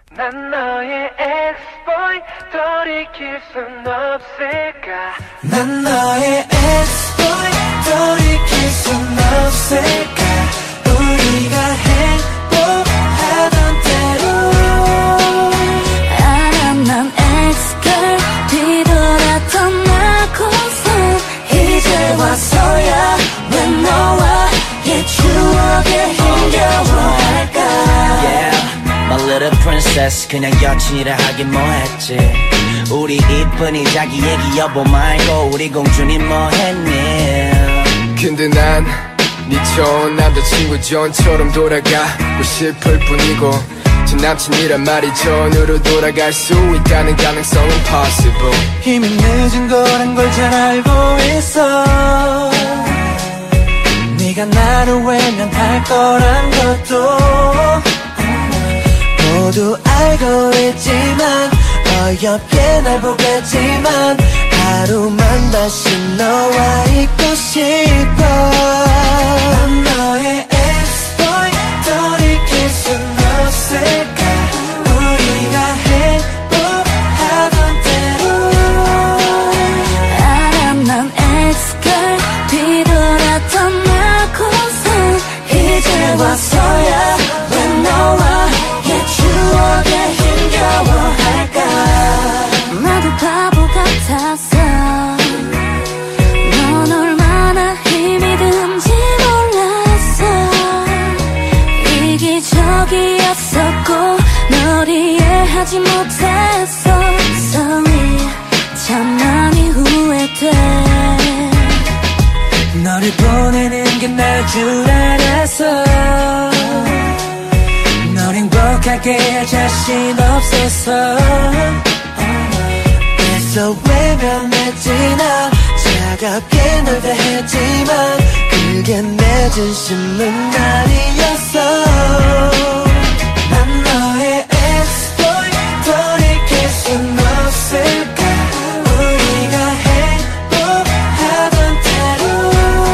난 너의 ex-boy 돌이킬 순 없을까. 난 너의 ex-boy 돌이킬 순 없을까. 우리가 행복하던 때로. 알아 난 ex-girl 뒤돌았던 나고선 이제 와서야 왜 너와 옛 추억에 힘겨워할까. Yeah, my little princess 그냥 여친이라 하긴 뭐했지. 우리 이쁜이 자기 얘기 여보 말고 우리 공주님 뭐했니. 근데 난 네 좋은 남자친구 전처럼 돌아가고 싶을 뿐이고 전 남친이란 말이 전으로 돌아갈 수 있다는 가능성은 possible. 이미 늦은 거란 걸 잘 알고 있어. 네가 나를 외면할 거란 것도 모두 알고 있지만 어여삐 날 보겠지만 하루만 다시 너와 있고 싶어. 난 너의 ex-boy 돌이킬 순 없을까. 우리가 행복하던 때로. 알아 난 ex-girl 뒤돌았던 나고선 이제 와서야 왜 너와 옛 추억에 힘겨워할까. 나도 바보 같았어. 넌 얼마나 힘이 든지 몰랐어. 이기적이었었고 널 이해하지 못했어. Sorry 참 많이 후회돼. 너를 보내는 게 나을 줄 알았어. 널 행복하게 할 자신 없었어. 그래서 외면했지. 난 차갑게 널 대했지만 그게 내 진심은 아니었어. 난 너의 ex-boy 돌이킬 순 없을까. 우리가 행복하던 때로.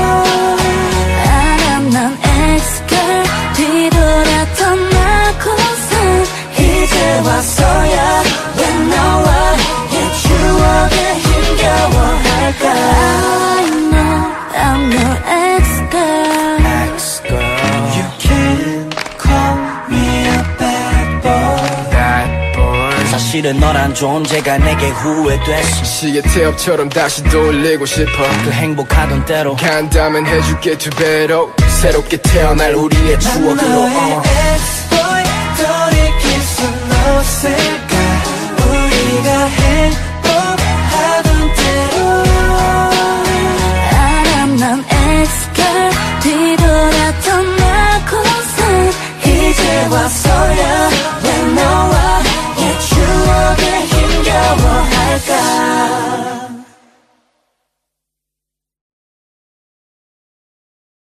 알아 난 ex-girl 뒤돌았던 나고선 이제 와서야 왜 너와 옛 추억에 힘겨워할까. I know I'm your ex-girl. Ex-girl You can call me a bad boy. Bad boy. 사실은 너란 존재가 내게 후회됐어. 시계 태엽처럼 다시 돌리고 싶어. 그 행복하던 때로 간다면 해줄게 두 배로 새롭게 태어날 우리의 추억으로. 너의 ex-boy 돌이킬 순 없을까. 우리가 행복하던 때로. 알아 난 ex-girl 뒤돌았던 나고선 이제 와서